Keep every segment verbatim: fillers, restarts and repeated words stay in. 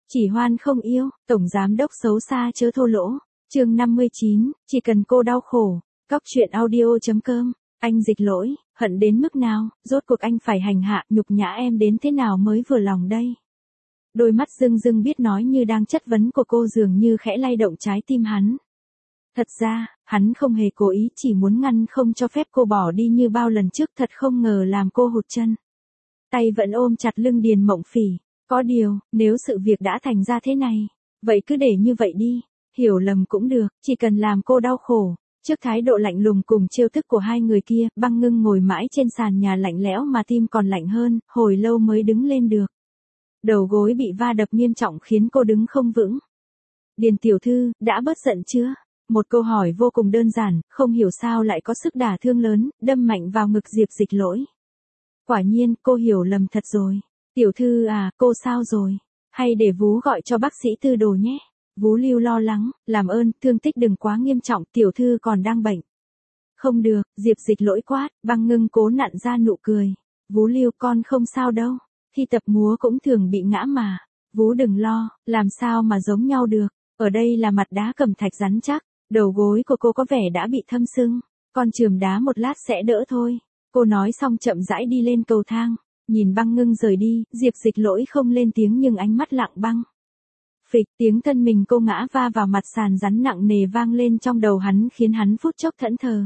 Chỉ hoan không yêu, tổng giám đốc xấu xa chớ thô lỗ. Chương năm mươi chín, chỉ cần cô đau khổ. Góc truyện audio chấm com. Anh Dịch Lỗi, hận đến mức nào, rốt cuộc anh phải hành hạ, nhục nhã em đến thế nào mới vừa lòng đây? Đôi mắt rưng rưng biết nói như đang chất vấn của cô dường như khẽ lay động trái tim hắn. Thật ra, hắn không hề cố ý, chỉ muốn ngăn không cho phép cô bỏ đi như bao lần trước, thật không ngờ làm cô hụt chân. Tay vẫn ôm chặt lưng Điền Mộng Phỉ. Có điều, nếu sự việc đã thành ra thế này, vậy cứ để như vậy đi, hiểu lầm cũng được, chỉ cần làm cô đau khổ. Trước thái độ lạnh lùng cùng trêu tức của hai người kia, Băng Ngưng ngồi mãi trên sàn nhà lạnh lẽo mà tim còn lạnh hơn, hồi lâu mới đứng lên được. Đầu gối bị va đập nghiêm trọng khiến cô đứng không vững. Điền tiểu thư, đã bớt giận chưa? Một câu hỏi vô cùng đơn giản, không hiểu sao lại có sức đả thương lớn, đâm mạnh vào ngực Diệp Dịch Lỗi. Quả nhiên, cô hiểu lầm thật rồi. Tiểu thư à, cô sao rồi? Hay để Vú gọi cho bác sĩ Tư Đồ nhé. Vú Lưu lo lắng, làm ơn, thương tích đừng quá nghiêm trọng, tiểu thư còn đang bệnh. Không được, Diệp Dịch Lỗi quát, Băng Ngưng cố nặn ra nụ cười. Vú Lưu, con không sao đâu, khi tập múa cũng thường bị ngã mà. Vú đừng lo, làm sao mà giống nhau được, ở đây là mặt đá cẩm thạch rắn chắc, đầu gối của cô có vẻ đã bị thâm sưng, con chườm đá một lát sẽ đỡ thôi. Cô nói xong chậm rãi đi lên cầu thang. Nhìn Băng Ngưng rời đi, Diệp Dịch Lỗi không lên tiếng nhưng ánh mắt lặng băng. Phịch, tiếng thân mình cô ngã va vào mặt sàn rắn nặng nề vang lên trong đầu hắn khiến hắn phút chốc thẫn thờ.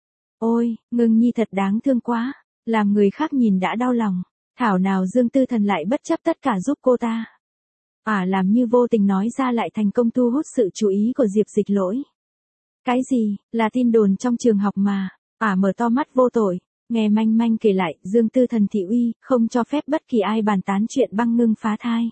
Ôi, Ngưng nhi thật đáng thương quá, làm người khác nhìn đã đau lòng, thảo nào Dương Tư Thần lại bất chấp tất cả giúp cô ta. À, làm như vô tình nói ra lại thành công thu hút sự chú ý của Diệp Dịch Lỗi. Cái gì, là tin đồn trong trường học mà, à mở to mắt vô tội. Nghe manh manh kể lại, Dương Tư Thần thị uy, không cho phép bất kỳ ai bàn tán chuyện Băng Ngưng phá thai.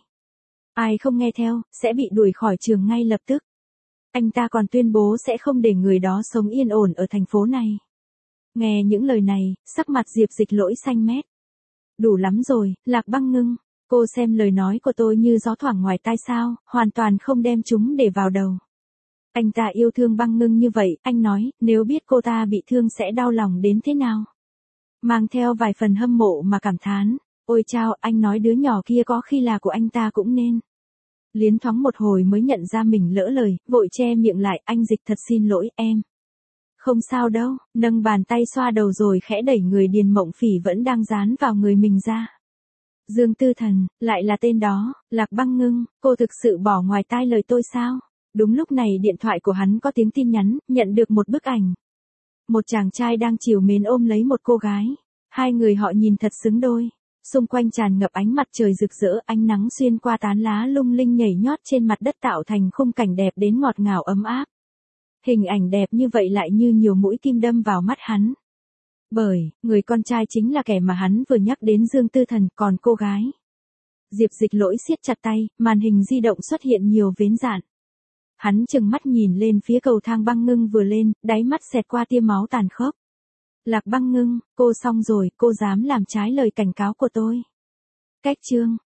Ai không nghe theo, sẽ bị đuổi khỏi trường ngay lập tức. Anh ta còn tuyên bố sẽ không để người đó sống yên ổn ở thành phố này. Nghe những lời này, sắc mặt Diệp Dịch Lỗi xanh mét. Đủ lắm rồi, Lạc Băng Ngưng, cô xem lời nói của tôi như gió thoảng ngoài tai sao, hoàn toàn không đem chúng để vào đầu. Anh ta yêu thương Băng Ngưng như vậy, anh nói, nếu biết cô ta bị thương sẽ đau lòng đến thế nào. Mang theo vài phần hâm mộ mà cảm thán, ôi chao, anh nói đứa nhỏ kia có khi là của anh ta cũng nên. Liến thoáng một hồi mới nhận ra mình lỡ lời, vội che miệng lại, anh Dịch thật xin lỗi em. Không sao đâu, nâng bàn tay xoa đầu rồi khẽ đẩy người Điền Mộng Phỉ vẫn đang dán vào người mình ra. Dương Tư Thần, lại là tên đó, Lạc Băng Ngưng, cô thực sự bỏ ngoài tai lời tôi sao? Đúng lúc này điện thoại của hắn có tiếng tin nhắn, nhận được một bức ảnh. Một chàng trai đang trìu mến ôm lấy một cô gái. Hai người họ nhìn thật xứng đôi. Xung quanh tràn ngập ánh mặt trời rực rỡ, ánh nắng xuyên qua tán lá lung linh nhảy nhót trên mặt đất tạo thành khung cảnh đẹp đến ngọt ngào ấm áp. Hình ảnh đẹp như vậy lại như nhiều mũi kim đâm vào mắt hắn. Bởi, người con trai chính là kẻ mà hắn vừa nhắc đến Dương Tư Thần, còn cô gái. Diệp Dịch Lỗi siết chặt tay, màn hình di động xuất hiện nhiều vết dạn. Hắn chừng mắt nhìn lên phía cầu thang Băng Ngưng vừa lên, đáy mắt xẹt qua tia máu tàn khốc. Lạc Băng Ngưng, cô xong rồi, cô dám làm trái lời cảnh cáo của tôi. Cách chương.